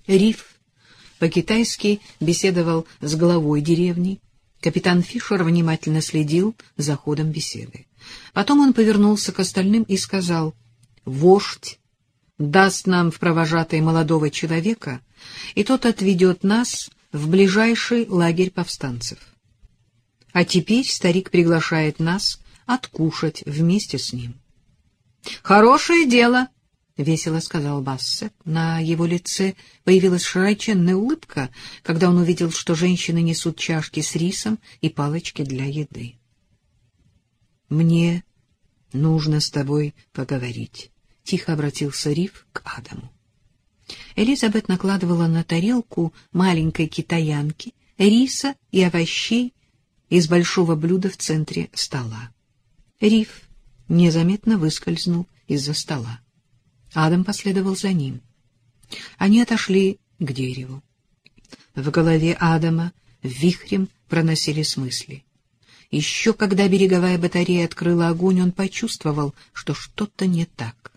Риф по-китайски беседовал с главой деревни. Капитан Фишер внимательно следил за ходом беседы. Потом он повернулся к остальным и сказал: «Вождь даст нам в провожатые молодого человека, и тот отведет нас в ближайший лагерь повстанцев. А теперь старик приглашает нас откушать вместе с ним». «Хорошее дело», — весело сказал Бассет. На его лице появилась широченная улыбка, когда он увидел, что женщины несут чашки с рисом и палочки для еды. «Мне нужно с тобой поговорить», — тихо обратился Риф к Адаму. Элизабет накладывала на тарелку маленькой китаянки риса и овощей из большого блюда в центре стола. Риф незаметно выскользнул из-за стола. Адам последовал за ним. Они отошли к дереву. В голове Адама вихрем проносились мысли. Еще когда береговая батарея открыла огонь, он почувствовал, что что-то не так.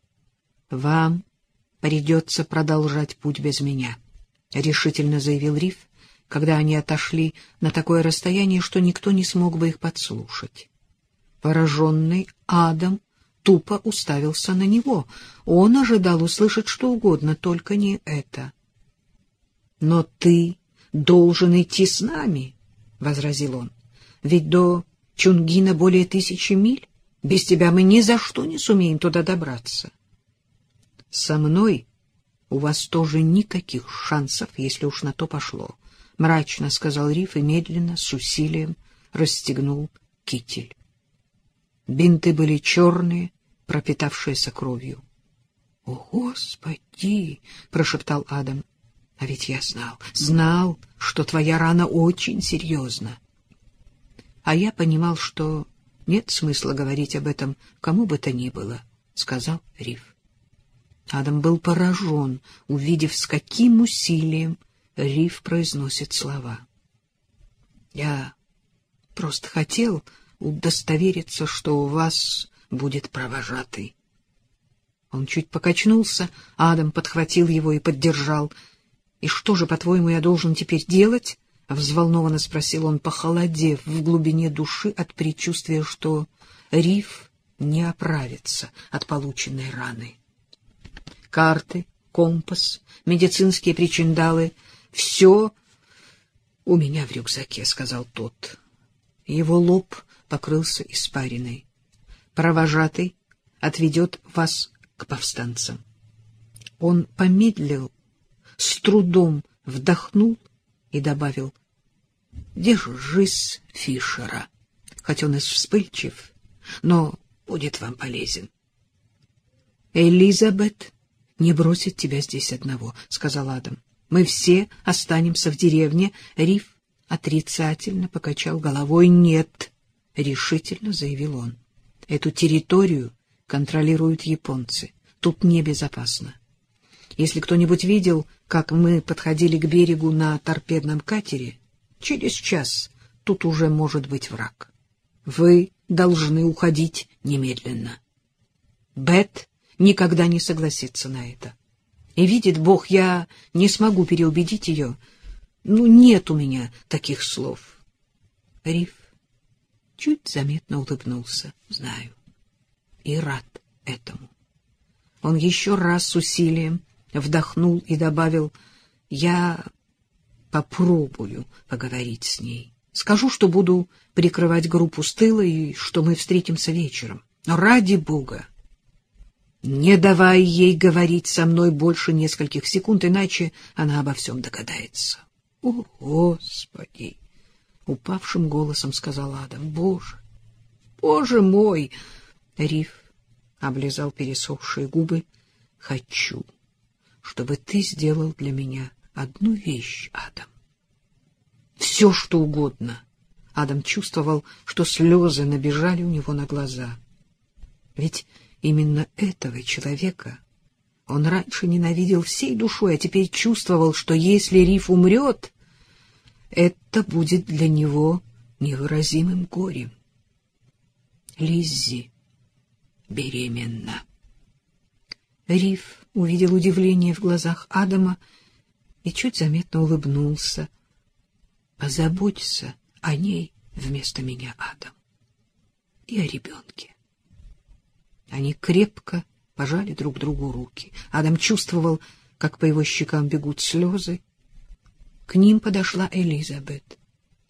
«Вам придется продолжать путь без меня», — решительно заявил Риф, когда они отошли на такое расстояние, что никто не смог бы их подслушать. Пораженный Адам тупо уставился на него. Он ожидал услышать что угодно, только не это. «Но ты должен идти с нами», — возразил он. «Ведь до Чунгина более 1000 миль. Без тебя мы ни за что не сумеем туда добраться». «Со мной у вас тоже никаких шансов, если уж на то пошло», — мрачно сказал Риф и медленно, с усилием расстегнул китель. Бинты были черные, пропитавшиеся кровью. — О, Господи! — прошептал Адам. — А ведь я знал, что твоя рана очень серьезна. А я понимал, что нет смысла говорить об этом кому бы то ни было, — сказал Риф. Адам был поражен, увидев, с каким усилием Риф произносит слова. — Я просто хотел удостовериться, что у вас будет провожатый. Он чуть покачнулся, Адам подхватил его и поддержал. — И что же, по-твоему, я должен теперь делать? — взволнованно спросил он, похолодев в глубине души от предчувствия, что Риф не оправится от полученной раны. Карты, компас, медицинские причиндалы — все у меня в рюкзаке, — сказал тот. Его лоб покрылся испариной. Провожатый отведет вас к повстанцам. Он помедлил, с трудом вдохнул и добавил: «Держись Фишера, хоть он и вспыльчив, но будет вам полезен». «Элизабет не бросит тебя здесь одного», — сказал Адам. «Мы все останемся в деревне». Риф отрицательно покачал головой. «Нет», — решительно заявил он. «Эту территорию контролируют японцы. Тут небезопасно. Если кто-нибудь видел, как мы подходили к берегу на торпедном катере, через час тут уже может быть враг. Вы должны уходить немедленно. Бет никогда не согласится на это. И видит Бог, я не смогу переубедить ее. Нет у меня таких слов». Риф чуть заметно улыбнулся. «Знаю. И рад этому». Он еще раз с усилием вдохнул и добавил: «Я попробую поговорить с ней. Скажу, что буду прикрывать группу с тыла и что мы встретимся вечером. Но ради Бога, не давай ей говорить со мной больше нескольких секунд, иначе она обо всем догадается». «О, Господи!» — упавшим голосом сказал Адам. «Боже! Боже мой!» Риф облизал пересохшие губы. «Хочу, чтобы ты сделал для меня одну вещь, Адам. Все, что угодно». Адам чувствовал, что слезы набежали у него на глаза. Ведь именно этого человека он раньше ненавидел всей душой, а теперь чувствовал, что если Риф умрет, это будет для него невыразимым горем. Лиззи беременна. Риф увидел удивление в глазах Адама и чуть заметно улыбнулся. «Позаботься о ней вместо меня, Адам, и о ребенке». Они крепко пожали друг другу руки. Адам чувствовал, как по его щекам бегут слезы. К ним подошла Элизабет.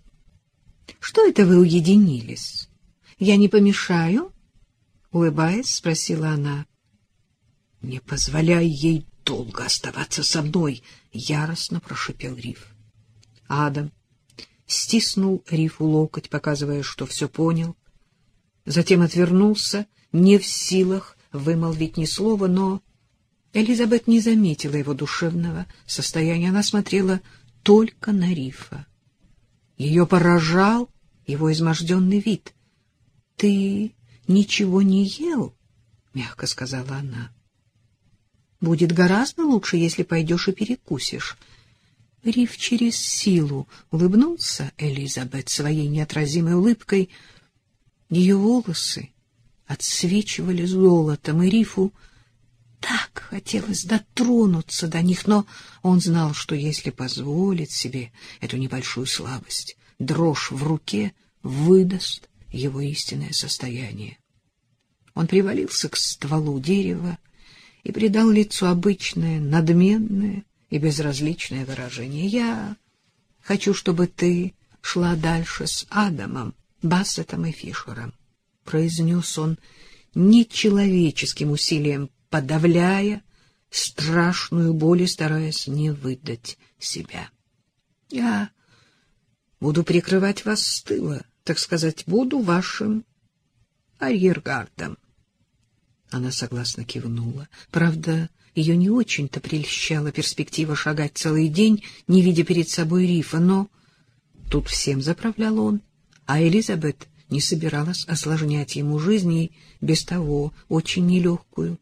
— Что это вы уединились? Я не помешаю? — улыбаясь, спросила она. — Не позволяй ей долго оставаться со мной, — яростно прошипел Риф. Адам стиснул Рифу локоть, показывая, что все понял. Затем отвернулся, не в силах вымолвить ни слова, но Элизабет не заметила его душевного состояния. Она смотрела только на Рифа. Ее поражал его изможденный вид. — Ты ничего не ел? — мягко сказала она. — Будет гораздо лучше, если пойдешь и перекусишь. Риф через силу улыбнулся Элизабет своей неотразимой улыбкой. Ее волосы отсвечивали золотом, и Рифу так хотелось дотронуться до них, но он знал, что если позволит себе эту небольшую слабость, дрожь в руке выдаст его истинное состояние. Он привалился к стволу дерева и придал лицу обычное, надменное и безразличное выражение. — Я хочу, чтобы ты шла дальше с Адамом, Бассетом и Фишером, — произнес он нечеловеческим усилием, подавляя страшную боль и стараясь не выдать себя. — Я буду прикрывать вас с тыла, так сказать, буду вашим арьергардом. Она согласно кивнула. Правда, ее не очень-то прельщала перспектива шагать целый день, не видя перед собой Рифа, но тут всем заправлял он, а Элизабет не собиралась осложнять ему жизнь, и без того очень нелегкую.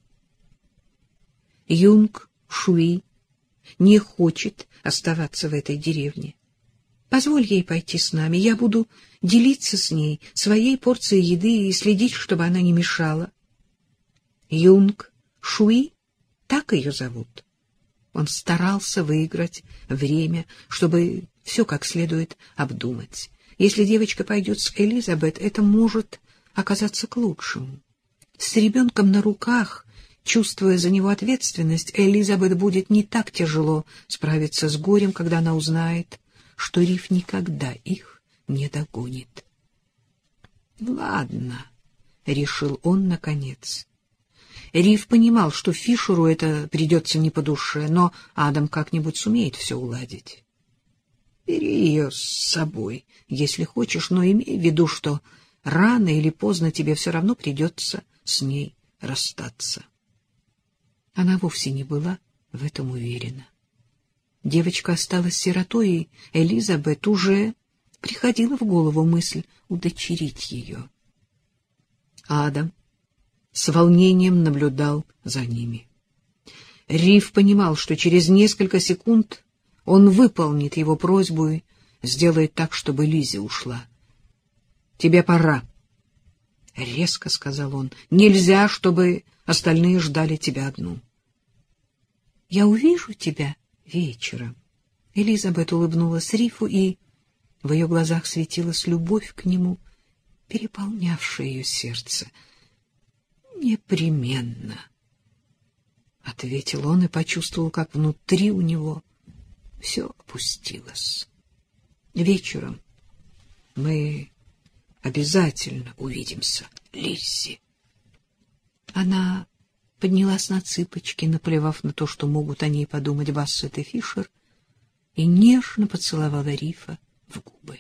Юнг Шуи не хочет оставаться в этой деревне. Позволь ей пойти с нами, я буду делиться с ней своей порцией еды и следить, чтобы она не мешала. Юнг Шуи, так ее зовут. Он старался выиграть время, чтобы все как следует обдумать. Если девочка пойдет с Элизабет, это может оказаться к лучшему. С ребенком на руках, чувствуя за него ответственность, Элизабет будет не так тяжело справиться с горем, когда она узнает, что Риф никогда их не догонит. — Ладно, — решил он наконец. Риф понимал, что Фишеру это придется не по душе, но Адам как-нибудь сумеет все уладить. Бери ее с собой, если хочешь, но имей в виду, что рано или поздно тебе все равно придется с ней расстаться. Она вовсе не была в этом уверена. Девочка осталась сиротой, и Элизабет уже приходила в голову мысль удочерить ее. Адам с волнением наблюдал за ними. Риф понимал, что через несколько секунд он выполнит его просьбу и сделает так, чтобы Лизи ушла. — Тебе пора, — резко сказал он. — Нельзя, чтобы остальные ждали тебя одну. — Я увижу тебя вечером. Элизабет улыбнулась Рифу, и в ее глазах светилась любовь к нему, переполнявшая ее сердце. — Непременно, — ответил он и почувствовал, как внутри у него все опустилось. Вечером мы обязательно увидимся, Лиззи. Она поднялась на цыпочки, наплевав на то, что могут о ней подумать Бассет и Фишер, и нежно поцеловала Рифа в губы.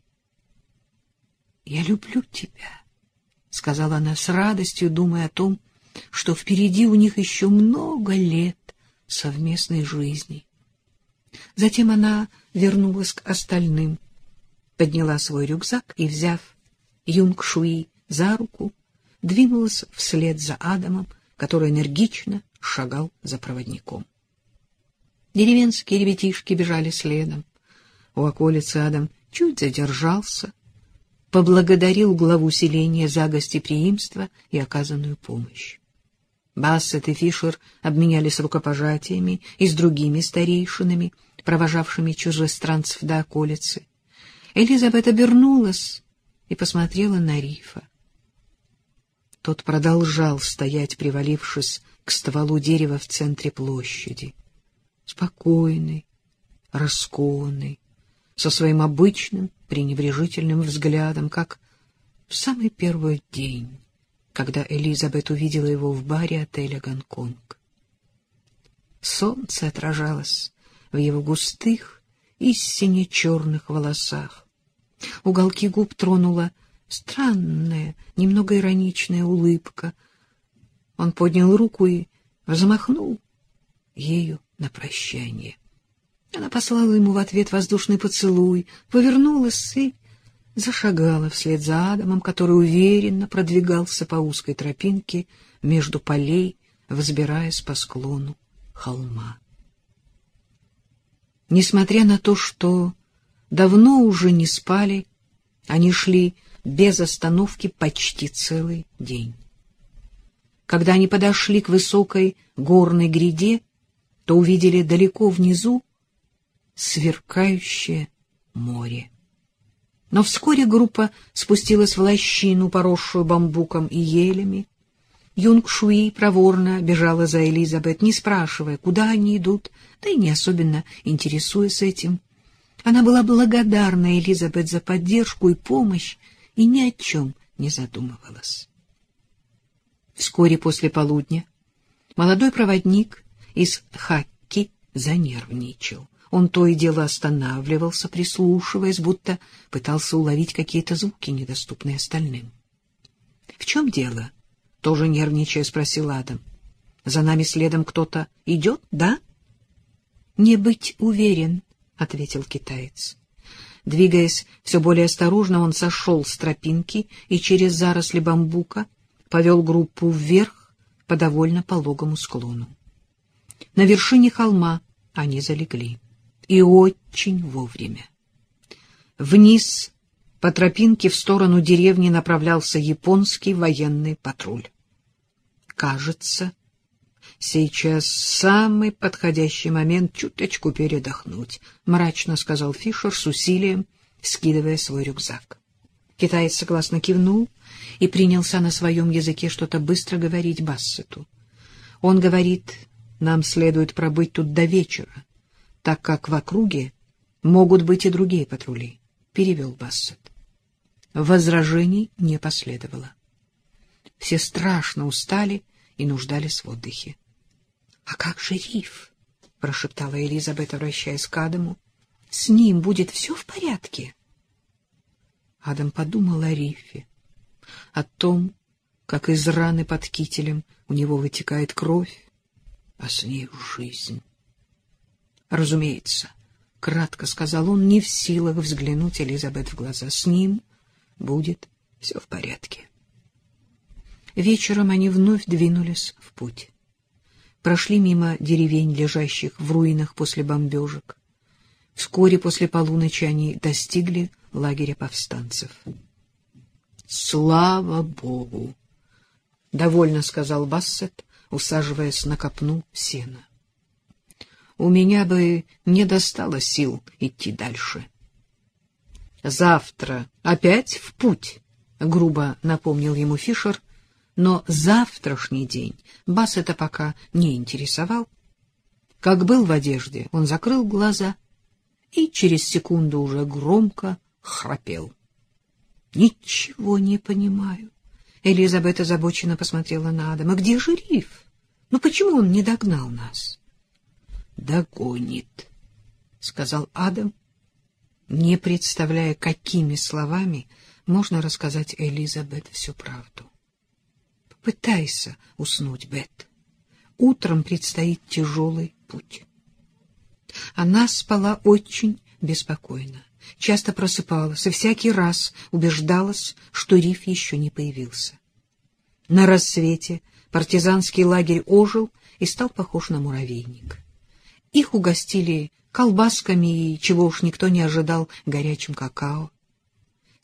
— Я люблю тебя, — сказала она с радостью, думая о том, что впереди у них еще много лет совместной жизни. Затем она вернулась к остальным, подняла свой рюкзак и, взяв Юнг Шуи за руку, двинулась вслед за Адамом, который энергично шагал за проводником. Деревенские ребятишки бежали следом. У околицы Адам чуть задержался, поблагодарил главу селения за гостеприимство и оказанную помощь. Бассет и Фишер обменялись рукопожатиями и с другими старейшинами. провожавшими чужестранцев до околицы, Элизабет обернулась и посмотрела на Рифа. Тот продолжал стоять, привалившись к стволу дерева в центре площади, спокойный, раскованный, со своим обычным пренебрежительным взглядом, как в самый первый день, когда Элизабет увидела его в баре отеля «Гонконг». Солнце отражалось в его густых и сине-черных волосах. Уголки губ тронула странная, немного ироничная улыбка. Он поднял руку и взмахнул ею на прощание. Она послала ему в ответ воздушный поцелуй, повернулась и зашагала вслед за Адамом, который уверенно продвигался по узкой тропинке между полей, взбираясь по склону холма. Несмотря на то, что давно уже не спали, они шли без остановки почти целый день. Когда они подошли к высокой горной гряде, то увидели далеко внизу сверкающее море. Но вскоре группа спустилась в лощину, поросшую бамбуком и елями. Юнг Шуи проворно бежала за Элизабет, не спрашивая, куда они идут, да и не особенно интересуясь этим. Она была благодарна Элизабет за поддержку и помощь и ни о чем не задумывалась. Вскоре после полудня молодой проводник из Хакки занервничал. Он то и дело останавливался, прислушиваясь, будто пытался уловить какие-то звуки, недоступные остальным. — В чем дело? — тоже нервничая спросил Адам. — За нами следом кто-то идет, да? — Не быть уверен, — ответил китаец. Двигаясь все более осторожно, он сошел с тропинки и через заросли бамбука повел группу вверх по довольно пологому склону. На вершине холма они залегли. И очень вовремя. Вниз по тропинке в сторону деревни направлялся японский военный патруль. Кажется, сейчас самый подходящий момент чуточку передохнуть, мрачно сказал Фишер с усилием, скидывая свой рюкзак. Китаец согласно кивнул и принялся на своем языке что-то быстро говорить Бассету. Он говорит, нам следует пробыть тут до вечера, так как в округе могут быть и другие патрули, — перевел Бассет. Возражений не последовало. Все страшно устали и нуждались в отдыхе. — А как же Риф? — прошептала Элизабет, обращаясь к Адаму. — С ним будет все в порядке? Адам подумал о Рифе, о том, как из раны под кителем у него вытекает кровь, а с ней жизнь. Разумеется, — кратко сказал он, не в силах взглянуть Элизабет в глаза. С ним будет все в порядке. Вечером они вновь двинулись в путь. Прошли мимо деревень, лежащих в руинах после бомбежек. Вскоре после полуночи они достигли лагеря повстанцев. — Слава Богу! — довольно сказал Бассет, усаживаясь на копну сена. У меня бы не достало сил идти дальше. — Завтра опять в путь, — грубо напомнил ему Фишер, но завтрашний день Бассета пока не интересовал. Как был в одежде, он закрыл глаза и через секунду уже громко храпел. — Ничего не понимаю. Элизабет озабоченно посмотрела на Адама. — Где же Риф? Ну почему он не догнал нас? — Догонит, — сказал Адам, не представляя, какими словами можно рассказать Элизабет всю правду. — Попытайся уснуть, Бет. Утром предстоит тяжелый путь. Она спала очень беспокойно, часто просыпалась и всякий раз убеждалась, что Риф еще не появился. На рассвете партизанский лагерь ожил и стал похож на муравейник. Их угостили колбасками и, чего уж никто не ожидал, горячим какао.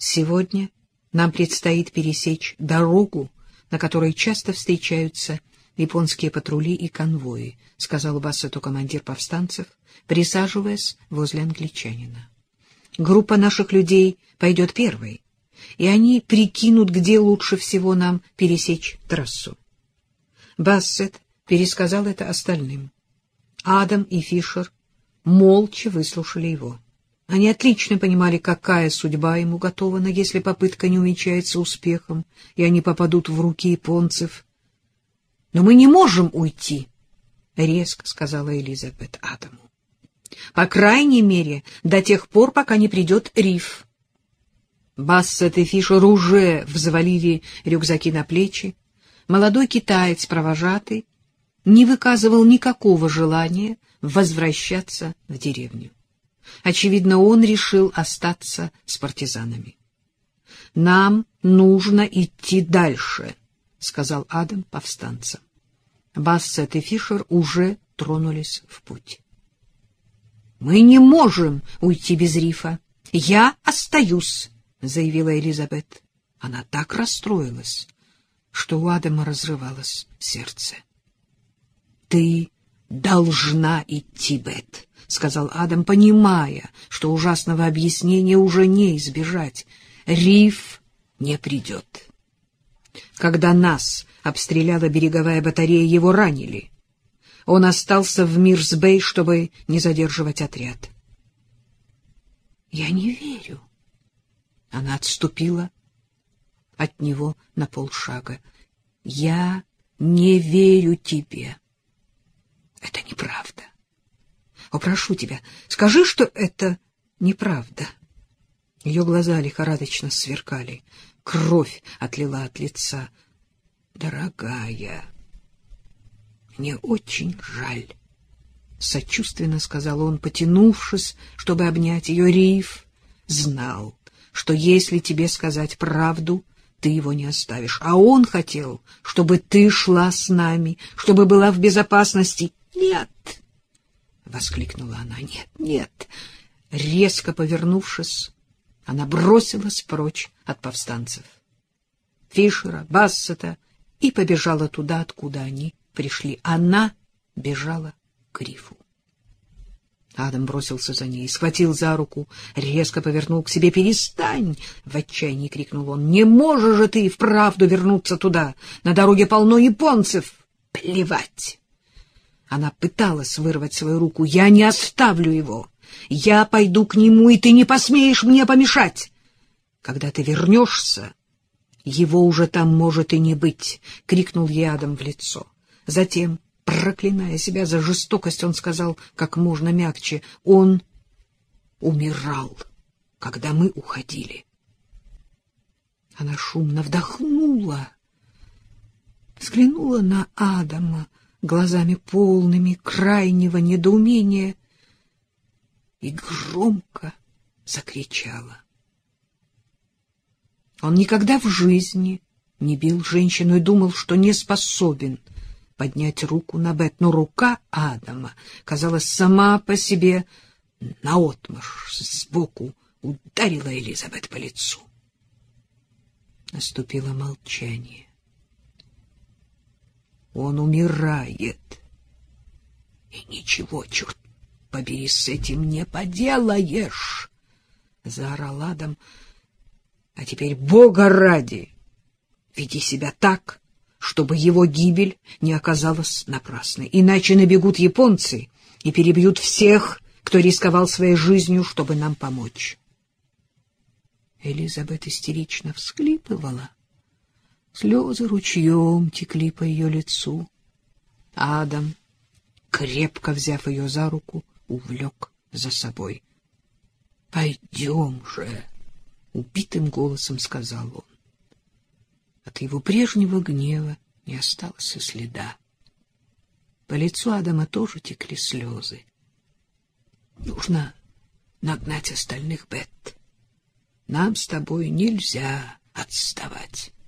Сегодня нам предстоит пересечь дорогу, на которой часто встречаются японские патрули и конвои, — сказал Бассету командир повстанцев, присаживаясь возле англичанина. Группа наших людей пойдет первой, и они прикинут, где лучше всего нам пересечь трассу. Бассет пересказал это остальным. Адам и Фишер молча выслушали его. Они отлично понимали, какая судьба ему уготована, если попытка не увенчается успехом, и они попадут в руки японцев. — Но мы не можем уйти, — резко сказала Элизабет Адаму. — По крайней мере, до тех пор, пока не придет Риф. Бассет и Фишер уже взвалили рюкзаки на плечи. Молодой китаец, провожатый, не выказывал никакого желания возвращаться в деревню. Очевидно, он решил остаться с партизанами. — Нам нужно идти дальше, — сказал Адам повстанцам. Бассет и Фишер уже тронулись в путь. — Мы не можем уйти без Рифа. Я остаюсь, — заявила Элизабет. Она так расстроилась, что у Адама разрывалось сердце. — Ты должна идти, Бет, — сказал Адам, понимая, что ужасного объяснения уже не избежать. Риф не придет. Когда нас обстреляла береговая батарея, его ранили. Он остался в Мирс-Бэй, чтобы не задерживать отряд. — Я не верю. Она отступила от него на полшага. — Я не верю тебе. Это неправда. О, прошу тебя, скажи, что это неправда. Ее глаза лихорадочно сверкали. Кровь отлила от лица. Дорогая, мне очень жаль, — сочувственно сказал он, потянувшись, чтобы обнять ее. Риф знал, что если тебе сказать правду, ты его не оставишь. А он хотел, чтобы ты шла с нами, чтобы была в безопасности. — Нет! — воскликнула она. — Нет, нет! Резко повернувшись, она бросилась прочь от повстанцев, Фишера, Бассета, и побежала туда, откуда они пришли. Она бежала к Рифу. Адам бросился за ней, схватил за руку, резко повернул к себе. — Перестань! — в отчаянии крикнул он. — Не можешь же ты и вправду вернуться туда! На дороге полно японцев! — Плевать! Она пыталась вырвать свою руку. — Я не оставлю его! Я пойду к нему, и ты не посмеешь мне помешать! Когда ты вернешься, его уже там может и не быть! — крикнул ей Адам в лицо. Затем, проклиная себя за жестокость, он сказал как можно мягче: — Он умирал, когда мы уходили. Она шумно вдохнула, взглянула на Адама глазами полными крайнего недоумения и громко закричала. Он никогда в жизни не бил женщину и думал, что не способен поднять руку на Бет, но рука Адама, казалось, сама по себе наотмашь сбоку ударила Элизабет по лицу. Наступило молчание. Он умирает. И ничего, черт побери, с этим не поделаешь, — заорал Адам. А теперь, Бога ради, веди себя так, чтобы его гибель не оказалась напрасной. Иначе набегут японцы и перебьют всех, кто рисковал своей жизнью, чтобы нам помочь. Элизабет истерично всхлипывала. Слезы ручьем текли по ее лицу. Адам, крепко взяв ее за руку, увлек за собой. — Пойдем же, — убитым голосом сказал он. От его прежнего гнева не осталось и следа. По лицу Адама тоже текли слезы. — Нужно нагнать остальных, Бет. Нам с тобой нельзя отставать.